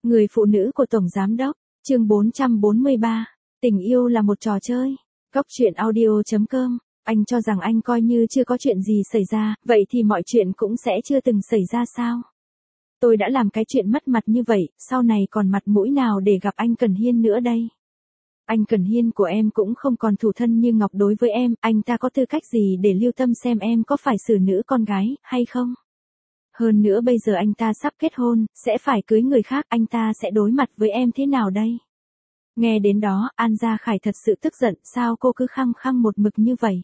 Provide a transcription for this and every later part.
Người phụ nữ của Tổng Giám Đốc, chương 443, tình yêu là một trò chơi. Góc truyện audio.com, anh cho rằng anh coi như chưa có chuyện gì xảy ra, vậy thì mọi chuyện cũng sẽ chưa từng xảy ra sao? Tôi đã làm cái chuyện mất mặt như vậy, sau này còn mặt mũi nào để gặp anh Cẩn Hiên nữa đây? Anh Cẩn Hiên của em cũng không còn thủ thân như Ngọc đối với em, anh ta có tư cách gì để lưu tâm xem em có phải xử nữ con gái, hay không? Hơn nữa bây giờ anh ta sắp kết hôn, sẽ phải cưới người khác, anh ta sẽ đối mặt với em thế nào đây? Nghe đến đó, An Gia Khải thật sự tức giận, sao cô cứ khăng khăng một mực như vậy?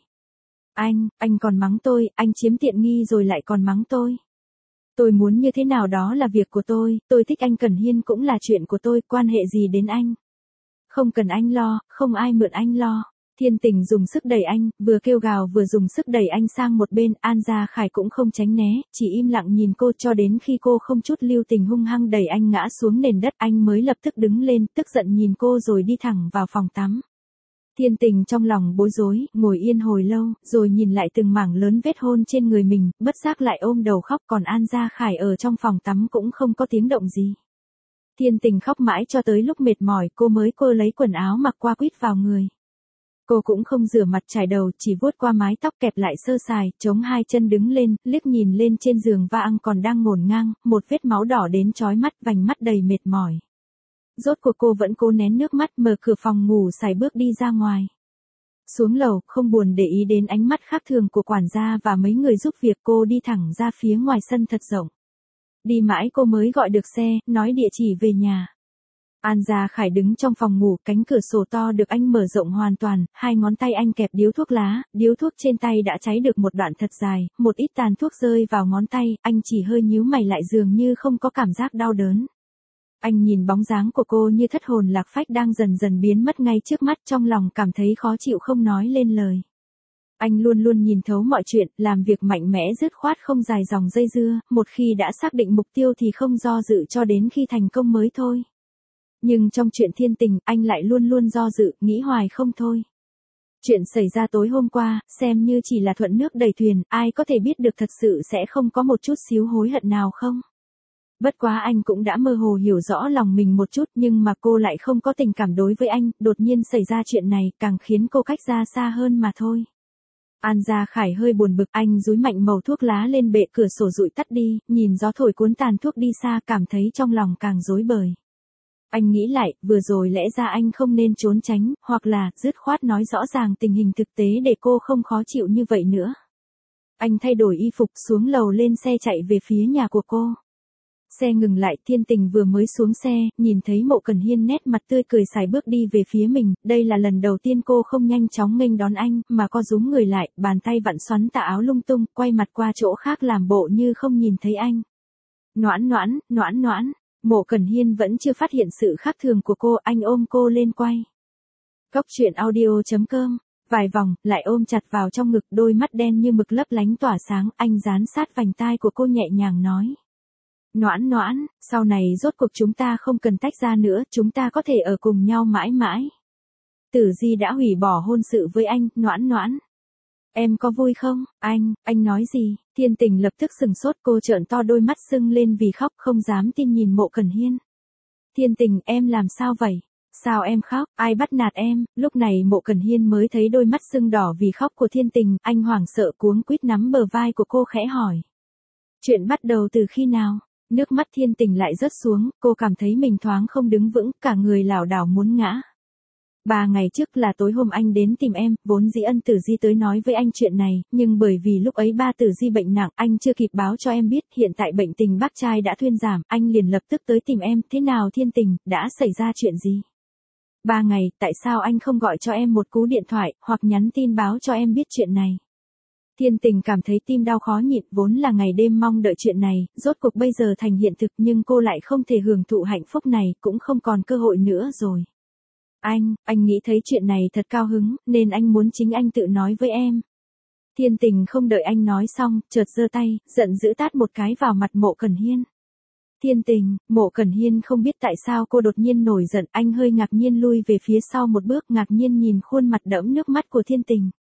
Anh còn mắng tôi, anh chiếm tiện nghi rồi lại còn mắng tôi. Tôi muốn như thế nào đó là việc của tôi thích anh Cẩn Hiên cũng là chuyện của tôi, quan hệ gì đến anh? Không cần anh lo, không ai mượn anh lo. Thiên Tình dùng sức đẩy anh, vừa kêu gào vừa dùng sức đẩy anh sang một bên, An Gia Khải cũng không tránh né, chỉ im lặng nhìn cô cho đến khi cô không chút lưu tình hung hăng đẩy anh ngã xuống nền đất, anh mới lập tức đứng lên, tức giận nhìn cô rồi đi thẳng vào phòng tắm. Thiên Tình trong lòng bối rối, ngồi yên hồi lâu, rồi nhìn lại từng mảng lớn vết hôn trên người mình, bất giác lại ôm đầu khóc, còn An Gia Khải ở trong phòng tắm cũng không có tiếng động gì. Thiên Tình khóc mãi cho tới lúc mệt mỏi, cô mới lấy quần áo mặc qua quýt vào người. Cô cũng không rửa mặt chải đầu, chỉ vuốt qua mái tóc kẹp lại sơ sài, chống hai chân đứng lên, liếc nhìn lên trên giường va còn đang ngổn ngang, một vết máu đỏ đến chói mắt, vành mắt đầy mệt mỏi. Rốt cuộc cô vẫn cố nén nước mắt, mở cửa phòng ngủ sải bước đi ra ngoài. Xuống lầu, không buồn để ý đến ánh mắt khác thường của quản gia và mấy người giúp việc, cô đi thẳng ra phía ngoài sân thật rộng. Đi mãi cô mới gọi được xe, nói địa chỉ về nhà. An Gia Khải đứng trong phòng ngủ, cánh cửa sổ to được anh mở rộng hoàn toàn, hai ngón tay anh kẹp điếu thuốc lá, điếu thuốc trên tay đã cháy được một đoạn thật dài, một ít tàn thuốc rơi vào ngón tay, anh chỉ hơi nhíu mày lại dường như không có cảm giác đau đớn. Anh nhìn bóng dáng của cô như thất hồn lạc phách đang dần dần biến mất ngay trước mắt, trong lòng cảm thấy khó chịu không nói lên lời. Anh luôn luôn nhìn thấu mọi chuyện, làm việc mạnh mẽ dứt khoát không dài dòng dây dưa, một khi đã xác định mục tiêu thì không do dự cho đến khi thành công mới thôi. Nhưng trong chuyện Thiên Tình, anh lại luôn luôn do dự, nghĩ hoài không thôi. Chuyện xảy ra tối hôm qua, xem như chỉ là thuận nước đẩy thuyền, ai có thể biết được thật sự sẽ không có một chút xíu hối hận nào không? Bất quá anh cũng đã mơ hồ hiểu rõ lòng mình một chút, nhưng mà cô lại không có tình cảm đối với anh, đột nhiên xảy ra chuyện này, càng khiến cô cách ra xa hơn mà thôi. An Gia Khải hơi buồn bực, anh dúi mạnh mẩu thuốc lá lên bệ cửa sổ dụi tắt đi, nhìn gió thổi cuốn tàn thuốc đi xa, cảm thấy trong lòng càng rối bời. Anh nghĩ lại, vừa rồi lẽ ra anh không nên trốn tránh, hoặc là, dứt khoát nói rõ ràng tình hình thực tế để cô không khó chịu như vậy nữa. Anh thay đổi y phục xuống lầu lên xe chạy về phía nhà của cô. Xe ngừng lại, Thiên Tình vừa mới xuống xe, nhìn thấy Mộ Cẩn Hiên nét mặt tươi cười sải bước đi về phía mình, đây là lần đầu tiên cô không nhanh chóng nghênh đón anh, mà co rúm người lại, bàn tay vặn xoắn tà áo lung tung, quay mặt qua chỗ khác làm bộ như không nhìn thấy anh. Noãn. Mộ Cẩn Hiên vẫn chưa phát hiện sự khác thường của cô, anh ôm cô lên quay. Góc truyện audio.com, vài vòng, lại ôm chặt vào trong ngực, đôi mắt đen như mực lấp lánh tỏa sáng, anh dán sát vành tai của cô nhẹ nhàng nói. Noãn, sau này rốt cuộc chúng ta không cần tách ra nữa, chúng ta có thể ở cùng nhau mãi mãi. Tử Di đã hủy bỏ hôn sự với anh, Noãn. Em có vui không? Anh nói gì? Thiên Tình lập tức sừng sốt, cô trợn to đôi mắt sưng lên vì khóc, không dám tin nhìn Mộ Cẩn Hiên. Thiên Tình, em làm sao vậy? Sao em khóc? Ai bắt nạt em? Lúc này Mộ Cẩn Hiên mới thấy đôi mắt sưng đỏ vì khóc của Thiên Tình, anh hoảng sợ cuống quýt nắm bờ vai của cô khẽ hỏi. Chuyện bắt đầu từ khi nào? Nước mắt Thiên Tình lại rớt xuống, cô cảm thấy mình thoáng không đứng vững, cả người lảo đảo muốn ngã. 3 ngày trước là tối hôm anh đến tìm em, vốn dĩ Ân Tử Di tới nói với anh chuyện này, nhưng bởi vì lúc ấy ba Tử Di bệnh nặng, anh chưa kịp báo cho em biết, hiện tại bệnh tình bác trai đã thuyên giảm, anh liền lập tức tới tìm em, thế nào Thiên Tình, đã xảy ra chuyện gì? 3 ngày, tại sao anh không gọi cho em một cú điện thoại, hoặc nhắn tin báo cho em biết chuyện này? Thiên Tình cảm thấy tim đau khó nhịn, vốn là ngày đêm mong đợi chuyện này, rốt cuộc bây giờ thành hiện thực nhưng cô lại không thể hưởng thụ hạnh phúc này, cũng không còn cơ hội nữa rồi. Anh nghĩ thấy chuyện này thật cao hứng, nên anh muốn chính anh tự nói với em. Thiên Tình không đợi anh nói xong, chợt giơ tay, giận dữ tát một cái vào mặt Mộ Cẩn Hiên. Thiên Tình, Mộ Cẩn Hiên không biết tại sao cô đột nhiên nổi giận, anh hơi ngạc nhiên lui về phía sau một bước, ngạc nhiên nhìn khuôn mặt đẫm nước mắt của Thiên Tình.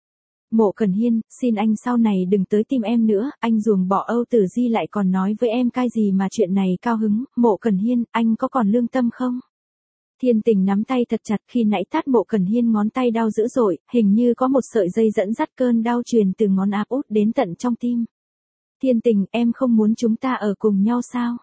Mộ Cẩn Hiên, xin anh sau này đừng tới tìm em nữa, anh ruồng bỏ Âu Tử Di lại còn nói với em cái gì mà chuyện này cao hứng, Mộ Cẩn Hiên, anh có còn lương tâm không? Thiên Tình nắm tay thật chặt, khi nãy tát Mộ Cẩn Hiên ngón tay đau dữ dội, hình như có một sợi dây dẫn dắt cơn đau truyền từ ngón áp út đến tận trong tim. Thiên Tình, em không muốn chúng ta ở cùng nhau sao?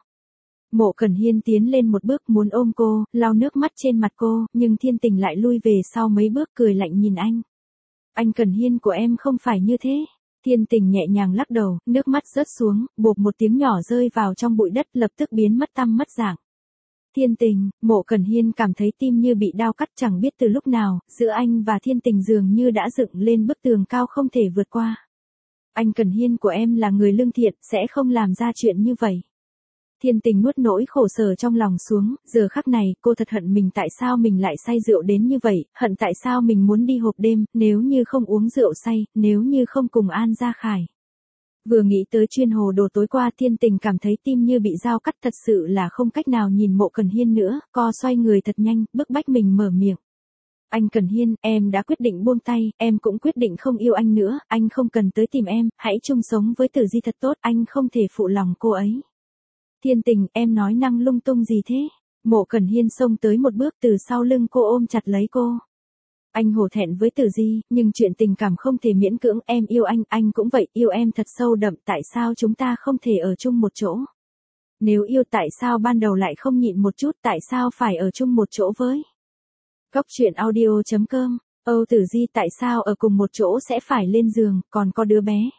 Mộ Cẩn Hiên tiến lên một bước muốn ôm cô, lau nước mắt trên mặt cô, nhưng Thiên Tình lại lui về sau mấy bước cười lạnh nhìn anh. Anh Cẩn Hiên của em không phải như thế. Thiên Tình nhẹ nhàng lắc đầu, nước mắt rớt xuống, bộp một tiếng nhỏ rơi vào trong bụi đất lập tức biến mất tăm mất dạng. Thiên Tình, Mộ Cẩn Hiên cảm thấy tim như bị đao cắt chẳng biết từ lúc nào, giữa anh và Thiên Tình dường như đã dựng lên bức tường cao không thể vượt qua. Anh Cẩn Hiên của em là người lương thiện, sẽ không làm ra chuyện như vậy. Thiên Tình nuốt nỗi khổ sở trong lòng xuống, giờ khắc này, cô thật hận mình tại sao mình lại say rượu đến như vậy, hận tại sao mình muốn đi hộp đêm, nếu như không uống rượu say, nếu như không cùng An Gia Khải. Vừa nghĩ tới chuyên hồ đồ tối qua Thiên Tình cảm thấy tim như bị dao cắt thật sự là không cách nào nhìn Mộ Cẩn Hiên nữa, co xoay người thật nhanh, bức bách mình mở miệng. Anh Cẩn Hiên, em đã quyết định buông tay, em cũng quyết định không yêu anh nữa, anh không cần tới tìm em, hãy chung sống với Tử Di thật tốt, anh không thể phụ lòng cô ấy. Thiên Tình, em nói năng lung tung gì thế? Mộ Cẩn Hiên xông tới một bước từ sau lưng cô ôm chặt lấy cô. Anh hổ thẹn với Tử Di, nhưng chuyện tình cảm không thể miễn cưỡng, em yêu anh cũng vậy, yêu em thật sâu đậm, tại sao chúng ta không thể ở chung một chỗ? Nếu yêu tại sao ban đầu lại không nhịn một chút, tại sao phải ở chung một chỗ với? Góc truyện audio.com, Âu Tử Di tại sao ở cùng một chỗ sẽ phải lên giường, còn có đứa bé?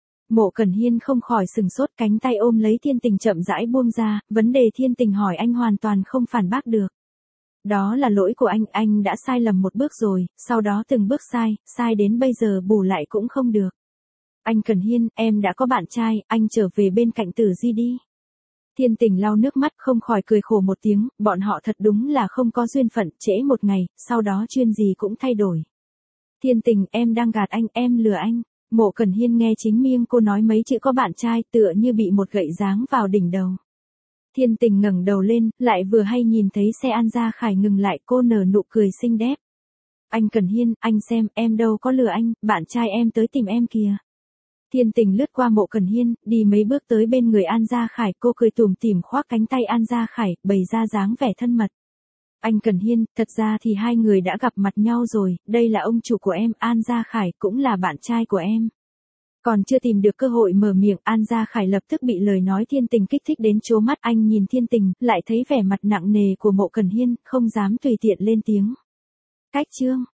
Mộ Cẩn Hiên không khỏi sừng sốt, cánh tay ôm lấy Thiên Tình chậm rãi buông ra, vấn đề Thiên Tình hỏi anh hoàn toàn không phản bác được. Đó là lỗi của anh đã sai lầm một bước rồi, sau đó từng bước sai đến bây giờ bù lại cũng không được. Anh Cẩn Hiên, em đã có bạn trai, anh trở về bên cạnh Tử Di đi. Thiên Tình lau nước mắt không khỏi cười khổ một tiếng, bọn họ thật đúng là không có duyên phận, trễ một ngày, sau đó chuyên gì cũng thay đổi. Thiên Tình, em đang gạt anh, em lừa anh. Mộ Cẩn Hiên nghe chính miệng cô nói mấy chữ có bạn trai tựa như bị một gậy giáng vào đỉnh đầu. Thiên Tình ngẩng đầu lên, lại vừa hay nhìn thấy xe An Gia Khải ngừng lại, cô nở nụ cười xinh đẹp. Anh Cẩn Hiên, anh xem, em đâu có lừa anh, bạn trai em tới tìm em kìa. Thiên Tình lướt qua Mộ Cẩn Hiên, đi mấy bước tới bên người An Gia Khải, cô cười tủm tỉm khoác cánh tay An Gia Khải, bày ra dáng vẻ thân mật. Anh Cẩn Hiên, thật ra thì hai người đã gặp mặt nhau rồi, đây là ông chủ của em, An Gia Khải, cũng là bạn trai của em. Còn chưa tìm được cơ hội mở miệng, An Gia Khải lập tức bị lời nói Thiên Tình kích thích đến trố mắt, anh nhìn Thiên Tình, lại thấy vẻ mặt nặng nề của Mộ Cẩn Hiên, không dám tùy tiện lên tiếng. Cách chương